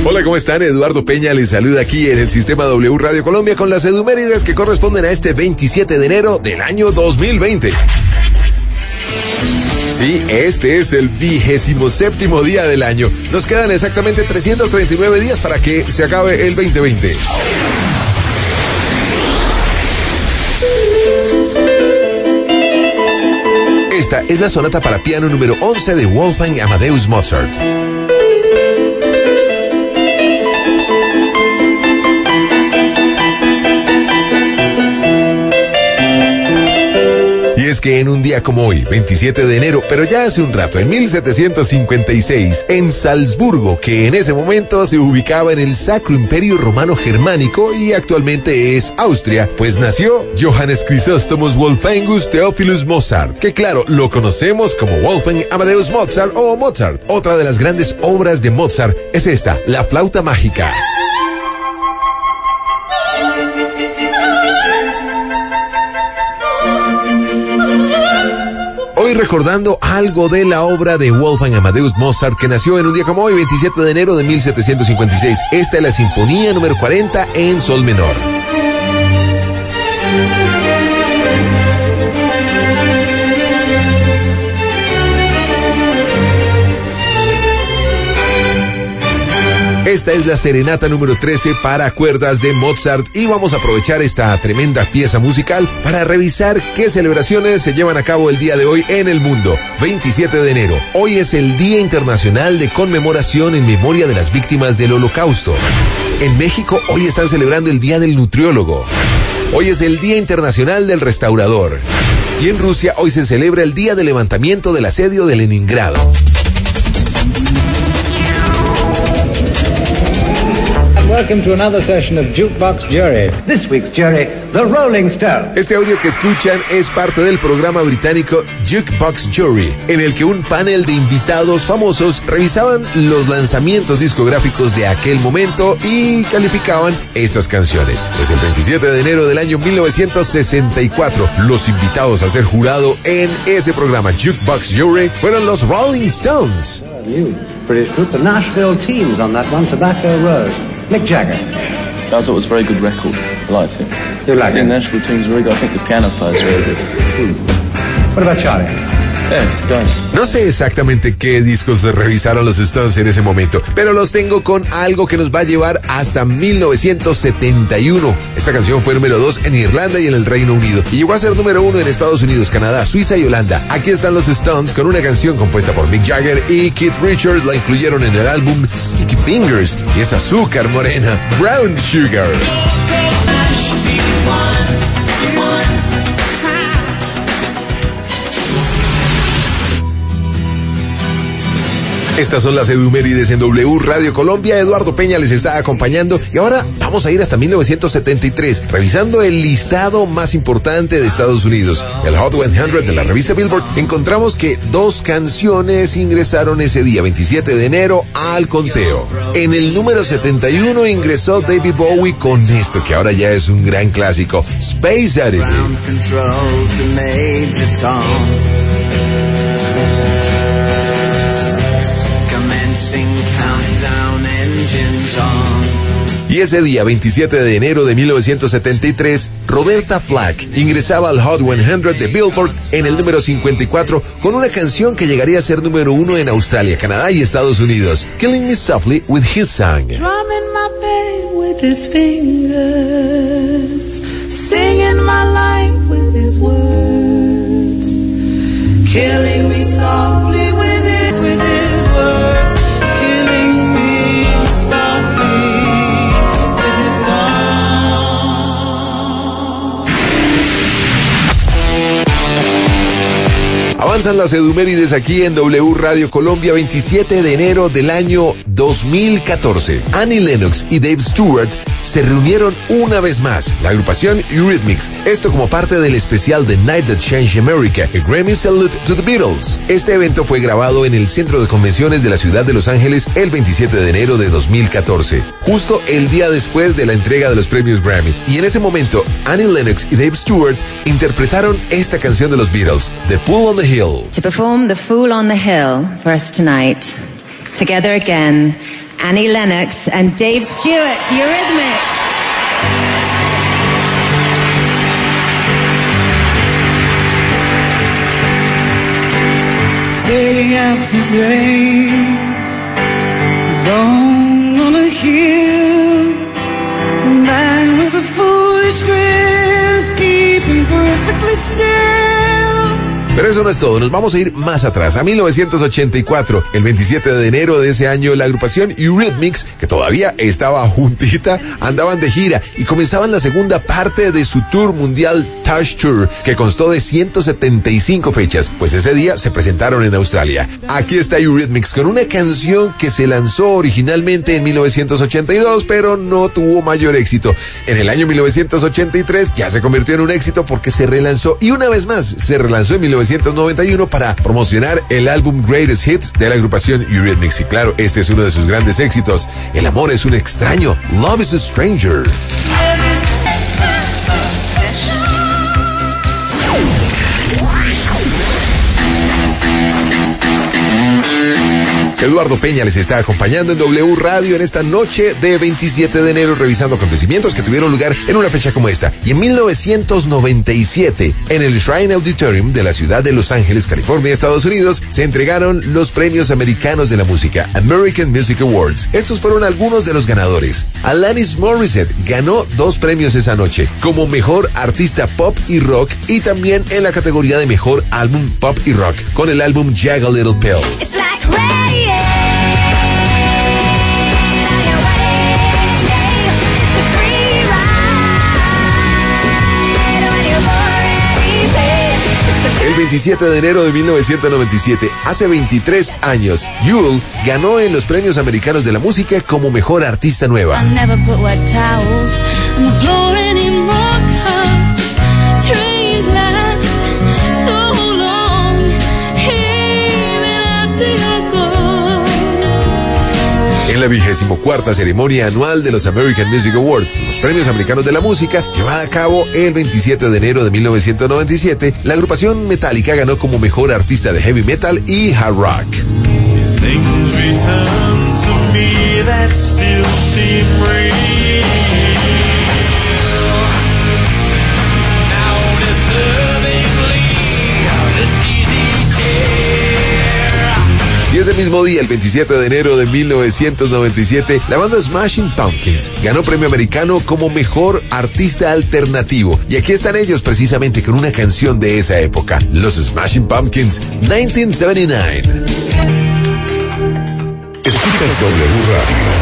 Hola, ¿cómo están? Eduardo Peña les saluda aquí en el Sistema W Radio Colombia con las edumérides que corresponden a este 27 de enero del año 2020. Sí, este es el 27º día del año. Nos quedan exactamente 339 días para que se acabe el 2020. Esta es la sonata para piano número 11 de Wolfgang Amadeus Mozart. Y es que en un día como hoy, 27 de enero, pero ya hace un rato, en 1756, en Salzburgo, que en ese momento se ubicaba en el Sacro Imperio Romano Germánico y actualmente es Austria, pues nació Johannes Chrysostomos Wolfgangus Theophilus Mozart, que claro, lo conocemos como Wolfgang Amadeus Mozart o Mozart. Otra de las grandes obras de Mozart es esta, La Flauta Mágica. Hoy recordando algo de la obra de Wolfgang Amadeus Mozart, que nació en un día como hoy, 27 de enero de 1756. Esta es la Sinfonía número 40 en sol menor. Esta es la Serenata número 13 para cuerdas de Mozart y vamos a aprovechar esta tremenda pieza musical para revisar qué celebraciones se llevan a cabo el día de hoy en el mundo. 27 de enero. Hoy es el Día Internacional de Conmemoración en memoria de las víctimas del Holocausto. En México hoy están celebrando el Día del Nutriólogo. Hoy es el Día Internacional del Restaurador. Y en Rusia hoy se celebra el Día del Levantamiento del Asedio de Leningrado. Welcome to another session of Jukebox Jury. This week's jury, the Rolling Stones. Este audio que escuchan es parte del programa británico Jukebox Jury, en el que un panel de invitados famosos revisaban los lanzamientos discográficos de aquel momento y calificaban estas canciones. Pues el 27 de enero del año 1964, los invitados a ser jurado en ese programa Jukebox Jury fueron los Rolling Stones. New British group, the Nashville Teens on that one, Tobacco Road. Mick Jagger. I thought it was a very good record. I liked it. You like it? The Nashville Teens very good. I think the piano player is very good. What about Charlie? Yeah, guys. No sé exactamente qué discos revisaron los Stones en ese momento, pero los tengo con algo que nos va a llevar hasta 1971. Esta canción fue número 2 en Irlanda y en el Reino Unido, y llegó a ser número 1 en Estados Unidos, Canadá, Suiza y Holanda. Aquí están los Stones con una canción compuesta por Mick Jagger y Keith Richards. La incluyeron en el álbum Sticky Fingers, y es Azúcar Morena, Brown Sugar. Estas son las edumérides en W Radio Colombia. Eduardo Peña les está acompañando y ahora vamos a ir hasta 1973, revisando el listado más importante de Estados Unidos, el Hot 100 de la revista Billboard. Encontramos que 2 canciones ingresaron ese día, 27 de enero, al conteo. En el número 71 ingresó David Bowie con esto, que ahora ya es un gran clásico, Space Oddity. Y ese día, 27 de enero de 1973, Roberta Flack ingresaba al Hot 100 de Billboard en el número 54 con una canción que llegaría a ser número 1 en Australia, Canadá y Estados Unidos, Killing Me Softly with His Song. Drumming my pain with his fingers, singing my life with his words, killing me softly with his words, killing me softly. Avanzan las edumérides aquí en W Radio Colombia, 27 de enero del año 2014. Annie Lennox y Dave Stewart se reunieron una vez más, la agrupación Eurythmics, esto como parte del especial The Night That Changed America, a Grammy Salute to the Beatles. Este evento fue grabado en el Centro de Convenciones de la ciudad de Los Ángeles el 27 de enero de 2014, justo el día después de la entrega de los premios Grammy. Y en ese momento, Annie Lennox y Dave Stewart interpretaron esta canción de los Beatles, The Fool on the Hill. To perform The Fool on the Hill for us tonight, together again, Annie Lennox and Dave Stewart, Eurythmics. Day after day, alone on a hill, the man with a foolish grin is keeping perfectly still. Pero eso no es todo, nos vamos a ir más atrás, a 1984, el 27 de enero de ese año, la agrupación Eurythmics, que todavía estaba juntita, andaban de gira y comenzaban la segunda parte de su tour mundial Touch Tour, que constó de 175 fechas, pues ese día se presentaron en Australia. Aquí está Eurythmics con una canción que se lanzó originalmente en 1982, pero no tuvo mayor éxito. En el año 1983 ya se convirtió en un éxito porque se relanzó, y una vez más se relanzó en 1991 para promocionar el álbum Greatest Hits de la agrupación Eurythmics. Y claro, este es uno de sus grandes éxitos. El amor es un extraño. Love is a stranger. Eduardo Peña les está acompañando en W Radio en esta noche de 27 de enero, revisando acontecimientos que tuvieron lugar en una fecha como esta. Y en 1997, en el Shrine Auditorium de la ciudad de Los Ángeles, California, Estados Unidos, se entregaron los premios americanos de la música, American Music Awards. Estos fueron algunos de los ganadores. Alanis Morissette ganó 2 premios esa noche, como mejor artista pop y rock, y también en la categoría de mejor álbum pop y rock, con el álbum Jag a Little Pill. El 27 de enero de 1997, hace 23 años, Yule ganó en los premios americanos de la música como mejor artista nueva. En la 24ª ceremonia anual de los American Music Awards, los premios americanos de la música, llevada a cabo el 27 de enero de 1997, la agrupación Metallica ganó como mejor artista de heavy metal y hard rock. Y ese mismo día, el 27 de enero de 1997, la banda Smashing Pumpkins ganó premio americano como mejor artista alternativo. Y aquí están ellos precisamente con una canción de esa época, los Smashing Pumpkins, 1979. Escuchas W Radio.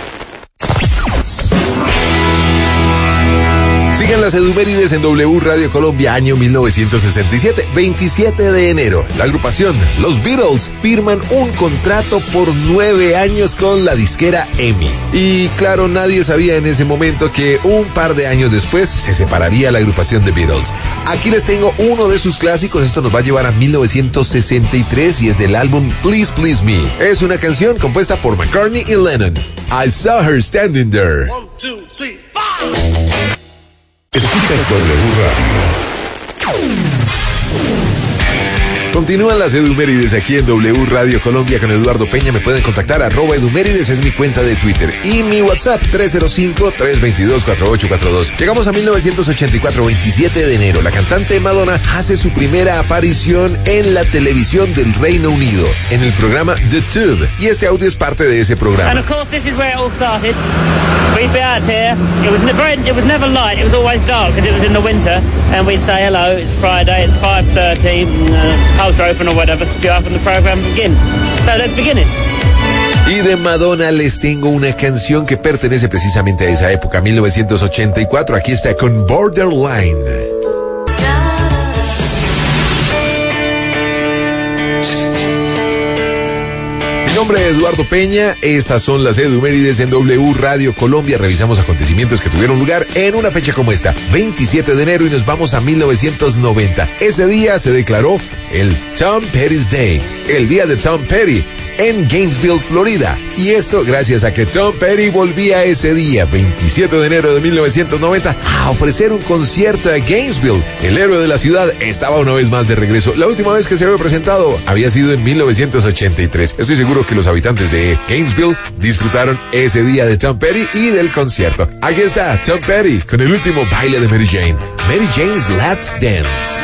Sigan las edumérides en W Radio Colombia, año 1967, 27 de enero. La agrupación, los Beatles, firman un contrato por 9 años con la disquera EMI. Y claro, nadie sabía en ese momento que un par de años después se separaría la agrupación de Beatles. Aquí les tengo uno de sus clásicos, esto nos va a llevar a 1963 y es del álbum Please Please Me. Es una canción compuesta por McCartney y Lennon. I Saw Her Standing There. 1, 2, 3, 4. Escuchas W Radio. Continúan las edumérides aquí en W Radio Colombia con Eduardo Peña. Me pueden contactar @edumérides, es mi cuenta de Twitter. Y mi WhatsApp, 305-322-4842. Llegamos a 1984, 27 de enero. La cantante Madonna hace su primera aparición en la televisión del Reino Unido, en el programa The Tube. Y este audio es parte de ese programa. And of course, this is where it all started. We'd be out here. It was never light. It was always dark because it was in the winter. And we'd say, hello, it's Friday, it's 5:30. Pubs are open or whatever, split up and the program begin. So let's begin it. Y de Madonna les tengo una canción que pertenece precisamente a esa época, 1984. Aquí está con Borderline. Mi nombre es Eduardo Peña, estas son las edumérides en W Radio Colombia. Revisamos acontecimientos que tuvieron lugar en una fecha como esta, 27 de enero, y nos vamos a 1990. Ese día se declaró el Tom Petty's Day, el día de Tom Petty. en Gainesville, Florida. Y esto gracias a que Tom Petty volvía ese día, 27 de enero de 1990, a ofrecer un concierto a Gainesville. El héroe de la ciudad estaba una vez más de regreso. La última vez que se había presentado había sido en 1983. Estoy seguro que los habitantes de Gainesville disfrutaron ese día de Tom Petty y del concierto. Aquí está Tom Petty con el último baile de Mary Jane. Mary Jane's Let's Dance.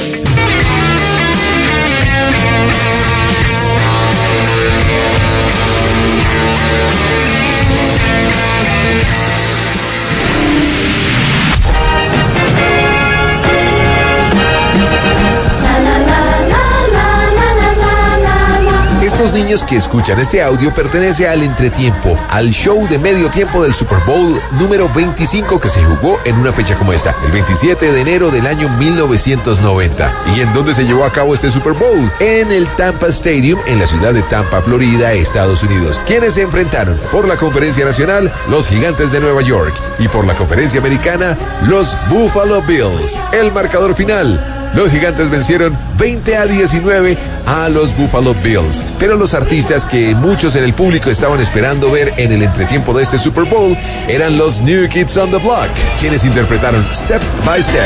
Estos niños que escuchan este audio pertenece al entretiempo, al show de medio tiempo del Super Bowl número 25 que se jugó en una fecha como esta, el 27 de enero del año 1990. ¿Y en dónde se llevó a cabo este Super Bowl? En el Tampa Stadium, en la ciudad de Tampa, Florida, Estados Unidos. ¿Quiénes se enfrentaron? Por la Conferencia Nacional, los Gigantes de Nueva York, y por la Conferencia Americana, los Buffalo Bills. El marcador final: los Gigantes vencieron 20-19 a los Buffalo Bills. Pero los artistas que muchos en el público estaban esperando ver en el entretiempo de este Super Bowl eran los New Kids on the Block, quienes interpretaron Step by Step.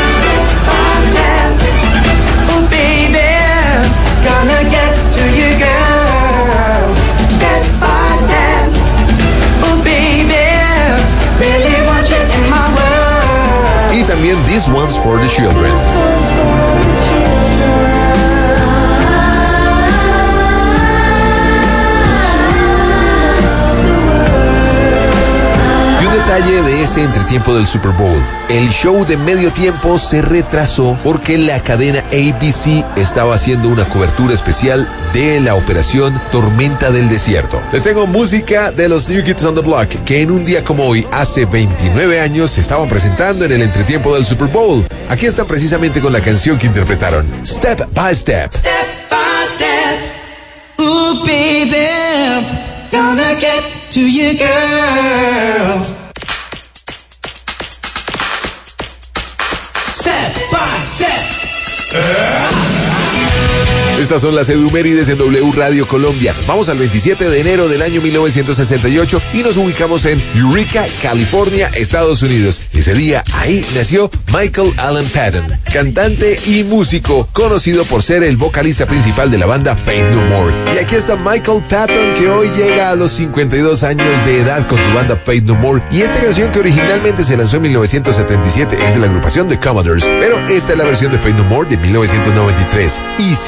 Oh baby, gonna get to you, girl. Step by step. Oh baby, really want you in my world. Y también This One's for the Children. Detalle de este entretiempo del Super Bowl: el show de medio tiempo se retrasó porque la cadena ABC estaba haciendo una cobertura especial de la operación Tormenta del Desierto. Les tengo música de los New Kids on the Block, que en un día como hoy, hace 29 años, se estaban presentando en el entretiempo del Super Bowl. Aquí están precisamente con la canción que interpretaron, Step by Step. Step by step. Ooh baby, gonna get to you, girl. Estas son las Edumérides en W Radio Colombia. Vamos al 27 de enero del año 1968 y nos ubicamos en Eureka, California, Estados Unidos. Ese día ahí nació Michael Allen Patton, cantante y músico, conocido por ser el vocalista principal de la banda Faith No More. Y aquí está Michael Patton, que hoy llega a los 52 años de edad con su banda Faith No More. Y esta canción, que originalmente se lanzó en 1977, es de la agrupación The Commodores, pero esta es la versión de Faith No More de 1993, Easy.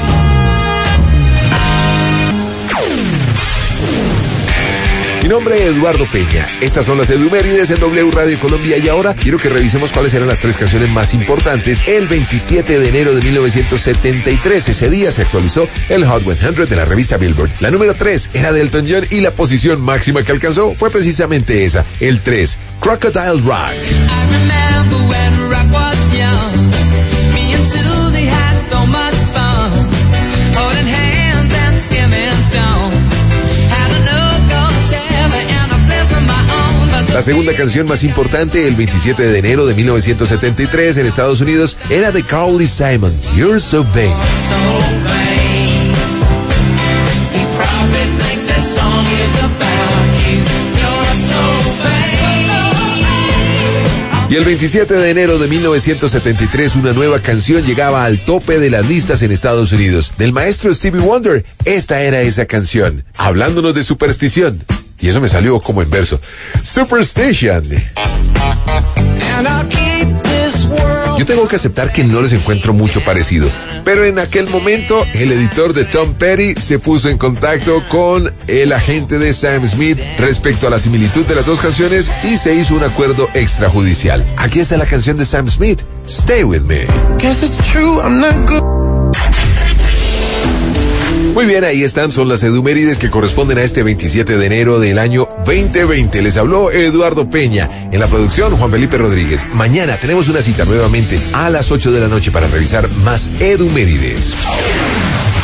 Mi nombre es Eduardo Peña. Estas son las Edumérides en W Radio Colombia y ahora quiero que revisemos cuáles eran las 3 canciones más importantes el 27 de enero de 1973. Ese día se actualizó el Hot 100 de la revista Billboard. La número 3 era de Elton John y la posición máxima que alcanzó fue precisamente esa, el 3, Crocodile Rock. I remember when rock was young. Me and Susie had so much fun. Holding hands and skimming stones. Had a look of Chevy and a place of my own. La segunda canción más importante el 27 de enero de 1973 en Estados Unidos era de Carly Simon, You're So Vain. So vain. You probably think this song is about you. You're so vain. Y el 27 de enero de 1973 una nueva canción llegaba al tope de las listas en Estados Unidos, del maestro Stevie Wonder. Esta era esa canción, hablándonos de superstición. Y eso me salió como en verso. Superstition. Yo tengo que aceptar que no les encuentro mucho parecido, pero en aquel momento el editor de Tom Petty se puso en contacto con el agente de Sam Smith respecto a la similitud de las dos canciones y se hizo un acuerdo extrajudicial. Aquí está la canción de Sam Smith, Stay With Me. Guess it's true, I'm not good. Muy bien, ahí están, son las Edumérides que corresponden a este 27 de enero del año 2020. Les habló Eduardo Peña, en la producción Juan Felipe Rodríguez. Mañana tenemos una cita nuevamente a las 8 de la noche para revisar más Edumérides.